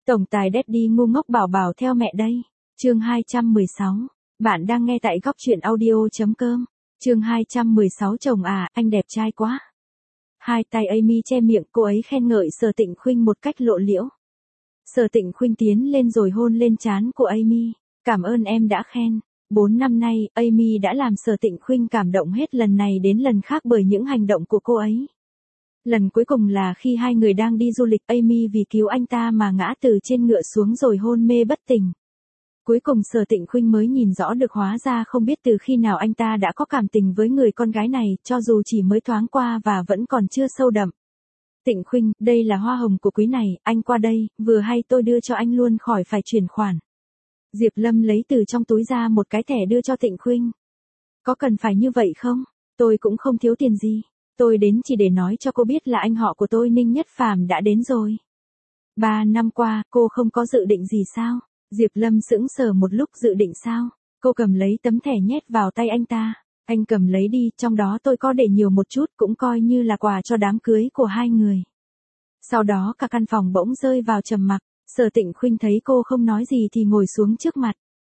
Tổng tài Daddy ngu ngốc bảo bảo theo mẹ đây. Chương 216. Bạn đang nghe tại góc truyện audio.com. Chương 216 chồng à, anh đẹp trai quá. Hai tay Amy che miệng, cô ấy khen ngợi Sở Tịnh Khuynh một cách lộ liễu. Sở Tịnh Khuynh tiến lên rồi hôn lên trán của Amy. Cảm ơn em đã khen. 4 năm nay, Amy đã làm Sở Tịnh Khuynh cảm động hết lần này đến lần khác bởi những hành động của cô ấy. Lần cuối cùng là khi hai người đang đi du lịch, Amy vì cứu anh ta mà ngã từ trên ngựa xuống rồi hôn mê bất tỉnh. Cuối cùng Sở Tịnh Khuynh mới nhìn rõ được hóa ra không biết từ khi nào anh ta đã có cảm tình với người con gái này, cho dù chỉ mới thoáng qua và vẫn còn chưa sâu đậm. Tịnh Khuynh, đây là hoa hồng của quý này, anh qua đây, vừa hay tôi đưa cho anh luôn khỏi phải chuyển khoản. Diệp Lâm lấy từ trong túi ra một cái thẻ đưa cho Tịnh Khuynh. Có cần phải như vậy không? Tôi cũng không thiếu tiền gì. Tôi đến chỉ để nói cho cô biết là anh họ của tôi Ninh Nhất Phàm đã đến rồi. 3 năm qua, cô không có dự định gì sao? Diệp Lâm sững sờ một lúc, dự định sao? Cô cầm lấy tấm thẻ nhét vào tay anh ta. Anh cầm lấy đi, trong đó tôi có để nhiều một chút, cũng coi như là quà cho đám cưới của hai người. Sau đó cả căn phòng bỗng rơi vào trầm mặc. Sở Tịnh Khuynh thấy cô không nói gì thì ngồi xuống trước mặt.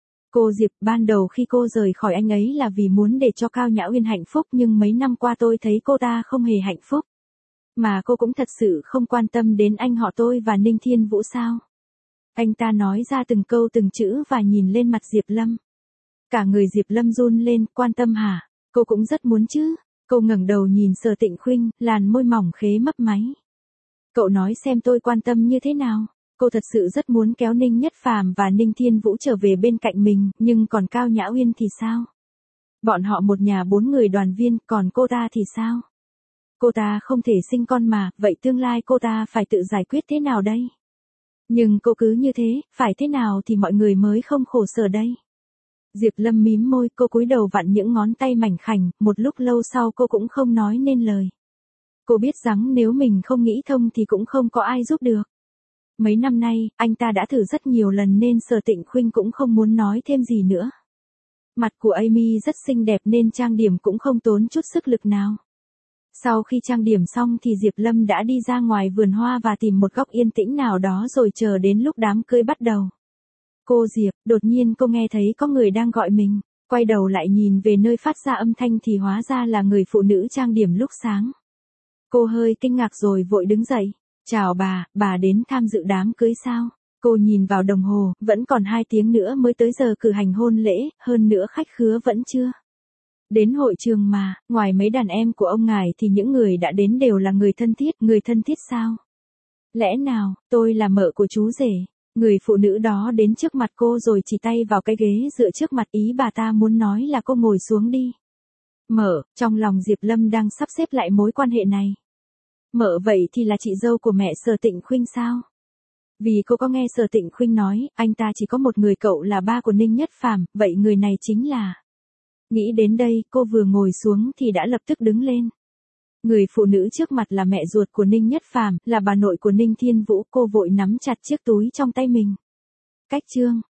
Cô Diệp, ban đầu khi cô rời khỏi anh ấy là vì muốn để cho Cao Nhã Uyên hạnh phúc, nhưng mấy năm qua tôi thấy cô ta không hề hạnh phúc. Mà cô cũng thật sự không quan tâm đến anh họ tôi và Ninh Thiên Vũ sao? Anh ta nói ra từng câu từng chữ và nhìn lên mặt Diệp Lâm. Cả người Diệp Lâm run lên, quan tâm hả? Cô cũng rất muốn chứ. Cô ngẩng đầu nhìn Sở Tịnh Khuynh, làn môi mỏng khế mấp máy. Cậu nói xem tôi quan tâm như thế nào? Cô thật sự rất muốn kéo Ninh Nhất Phàm và Ninh Thiên Vũ trở về bên cạnh mình, nhưng còn Cao Nhã Uyên thì sao? Bọn họ một nhà 4 người đoàn viên, còn cô ta thì sao? Cô ta không thể sinh con mà, vậy tương lai cô ta phải tự giải quyết thế nào đây? Nhưng cô cứ như thế, phải thế nào thì mọi người mới không khổ sở đây? Diệp Lâm mím môi, cô cúi đầu vặn những ngón tay mảnh khảnh, một lúc lâu sau cô cũng không nói nên lời. Cô biết rằng nếu mình không nghĩ thông thì cũng không có ai giúp được. Mấy năm nay, anh ta đã thử rất nhiều lần nên Sở Tịnh Khuynh cũng không muốn nói thêm gì nữa. Mặt của Amy rất xinh đẹp nên trang điểm cũng không tốn chút sức lực nào. Sau khi trang điểm xong thì Diệp Lâm đã đi ra ngoài vườn hoa và tìm một góc yên tĩnh nào đó rồi chờ đến lúc đám cưới bắt đầu. Cô Diệp, đột nhiên cô nghe thấy có người đang gọi mình, quay đầu lại nhìn về nơi phát ra âm thanh thì hóa ra là người phụ nữ trang điểm lúc sáng. Cô hơi kinh ngạc rồi vội đứng dậy. Chào bà đến tham dự đám cưới sao? Cô nhìn vào đồng hồ, vẫn còn 2 tiếng nữa mới tới giờ cử hành hôn lễ, hơn nữa khách khứa vẫn chưa đến hội trường mà, ngoài mấy đàn em của ông ngài thì những người đã đến đều là người thân thiết sao? Lẽ nào, tôi là mợ của chú rể? Người phụ nữ đó đến trước mặt cô rồi chỉ tay vào cái ghế dựa trước mặt, ý bà ta muốn nói là cô ngồi xuống đi. Mợ, trong lòng Diệp Lâm đang sắp xếp lại mối quan hệ này. Mợ vậy thì là chị dâu của mẹ Sở Tịnh Khuynh sao? Vì cô có nghe Sở Tịnh Khuynh nói, anh ta chỉ có một người cậu là ba của Ninh Nhất Phàm, vậy người này chính là... Nghĩ đến đây, cô vừa ngồi xuống thì đã lập tức đứng lên. Người phụ nữ trước mặt là mẹ ruột của Ninh Nhất Phàm, là bà nội của Ninh Thiên Vũ, cô vội nắm chặt chiếc túi trong tay mình. Cách chương,